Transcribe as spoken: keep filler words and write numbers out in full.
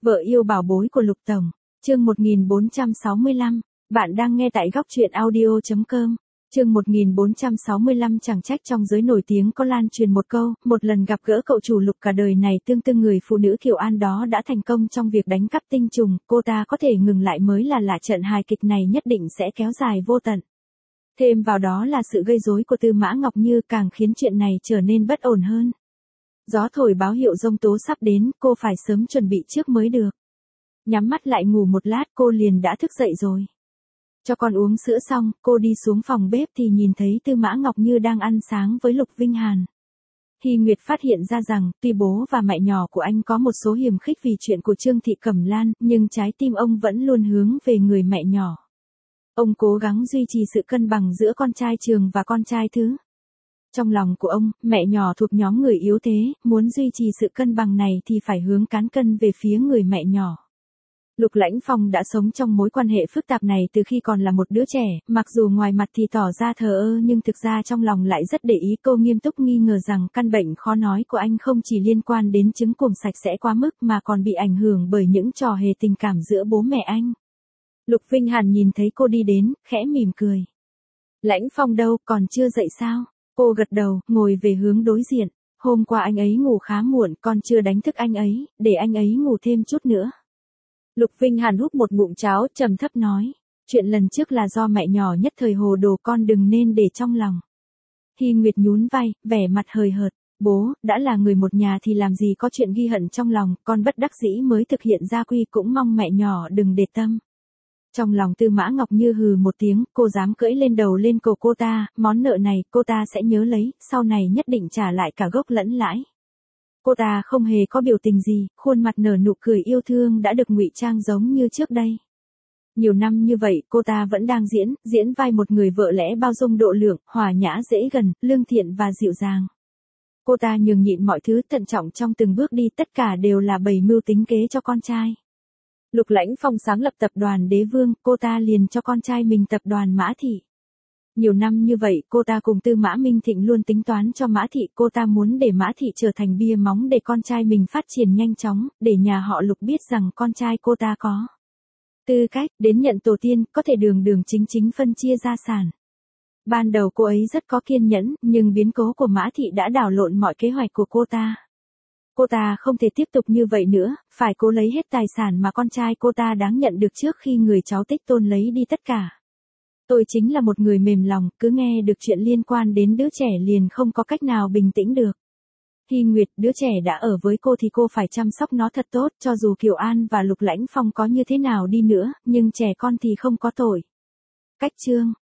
Vợ yêu bảo bối của Lục Tổng, chương một nghìn bốn trăm sáu mươi lăm, bạn đang nghe tại góc truyện audio chấm com. Chương một nghìn bốn trăm sáu mươi lăm chẳng trách trong giới nổi tiếng có lan truyền một câu, một lần gặp gỡ cậu chủ Lục cả đời này tương tư người phụ nữ Kiều An đó đã thành công trong việc đánh cắp tinh trùng, cô ta có thể ngừng lại mới là lạ, trận hài kịch này nhất định sẽ kéo dài vô tận. Thêm vào đó là sự gây rối của Tư Mã Ngọc Như càng khiến chuyện này trở nên bất ổn hơn. Gió thổi báo hiệu giông tố sắp đến, cô phải sớm chuẩn bị trước mới được. Nhắm mắt lại ngủ một lát cô liền đã thức dậy rồi. Cho con uống sữa xong, cô đi xuống phòng bếp thì nhìn thấy Tư Mã Ngọc Như đang ăn sáng với Lục Vinh Hàn. Hy Nguyệt phát hiện ra rằng, tuy bố và mẹ nhỏ của anh có một số hiềm khích vì chuyện của Trương Thị Cẩm Lan, nhưng trái tim ông vẫn luôn hướng về người mẹ nhỏ. Ông cố gắng duy trì sự cân bằng giữa con trai Trường và con trai Thứ. Trong lòng của ông, mẹ nhỏ thuộc nhóm người yếu thế, muốn duy trì sự cân bằng này thì phải hướng cán cân về phía người mẹ nhỏ. Lục Lãnh Phong đã sống trong mối quan hệ phức tạp này từ khi còn là một đứa trẻ, mặc dù ngoài mặt thì tỏ ra thờ ơ nhưng thực ra trong lòng lại rất để ý. Cô nghiêm túc nghi ngờ rằng căn bệnh khó nói của anh không chỉ liên quan đến chứng cuồng sạch sẽ quá mức mà còn bị ảnh hưởng bởi những trò hề tình cảm giữa bố mẹ anh. Lục Vinh Hàn nhìn thấy cô đi đến, khẽ mỉm cười. Lãnh Phong đâu, còn chưa dậy sao? Cô gật đầu, ngồi về hướng đối diện. Hôm qua anh ấy ngủ khá muộn, con chưa đánh thức anh ấy, để anh ấy ngủ thêm chút nữa. Lục Vinh Hàn húp một ngụm cháo, trầm thấp nói. Chuyện lần trước là do mẹ nhỏ nhất thời hồ đồ, con đừng nên để trong lòng. Hy Nguyệt nhún vai, vẻ mặt hời hợt. Bố, đã là người một nhà thì làm gì có chuyện ghi hận trong lòng, con bất đắc dĩ mới thực hiện gia quy, cũng mong mẹ nhỏ đừng để tâm. Trong lòng Tư Mã Ngọc Như hừ một tiếng, cô dám cưỡi lên đầu lên cổ cô ta, món nợ này cô ta sẽ nhớ lấy, sau này nhất định trả lại cả gốc lẫn lãi. Cô ta không hề có biểu tình gì, khuôn mặt nở nụ cười yêu thương đã được ngụy trang giống như trước đây. Nhiều năm như vậy cô ta vẫn đang diễn, diễn vai một người vợ lẽ bao dung độ lượng, hòa nhã dễ gần, lương thiện và dịu dàng. Cô ta nhường nhịn mọi thứ, thận trọng trong từng bước đi, tất cả đều là bày mưu tính kế cho con trai. Lục Lãnh Phong sáng lập tập đoàn Đế Vương, cô ta liền cho con trai mình tập đoàn Mã Thị. Nhiều năm như vậy, cô ta cùng Tư Mã Minh Thịnh luôn tính toán cho Mã Thị, cô ta muốn để Mã Thị trở thành bia móng để con trai mình phát triển nhanh chóng, để nhà họ Lục biết rằng con trai cô ta có tư cách đến nhận tổ tiên, có thể đường đường chính chính phân chia gia sản. Ban đầu cô ấy rất có kiên nhẫn, nhưng biến cố của Mã Thị đã đảo lộn mọi kế hoạch của cô ta. Cô ta không thể tiếp tục như vậy nữa, phải cố lấy hết tài sản mà con trai cô ta đáng nhận được trước khi người cháu Tích Tôn lấy đi tất cả. Tôi chính là một người mềm lòng, cứ nghe được chuyện liên quan đến đứa trẻ liền không có cách nào bình tĩnh được. Hy Nguyệt, đứa trẻ đã ở với cô thì cô phải chăm sóc nó thật tốt, cho dù Kiều An và Lục Lãnh Phong có như thế nào đi nữa, nhưng trẻ con thì không có tội. Cách chương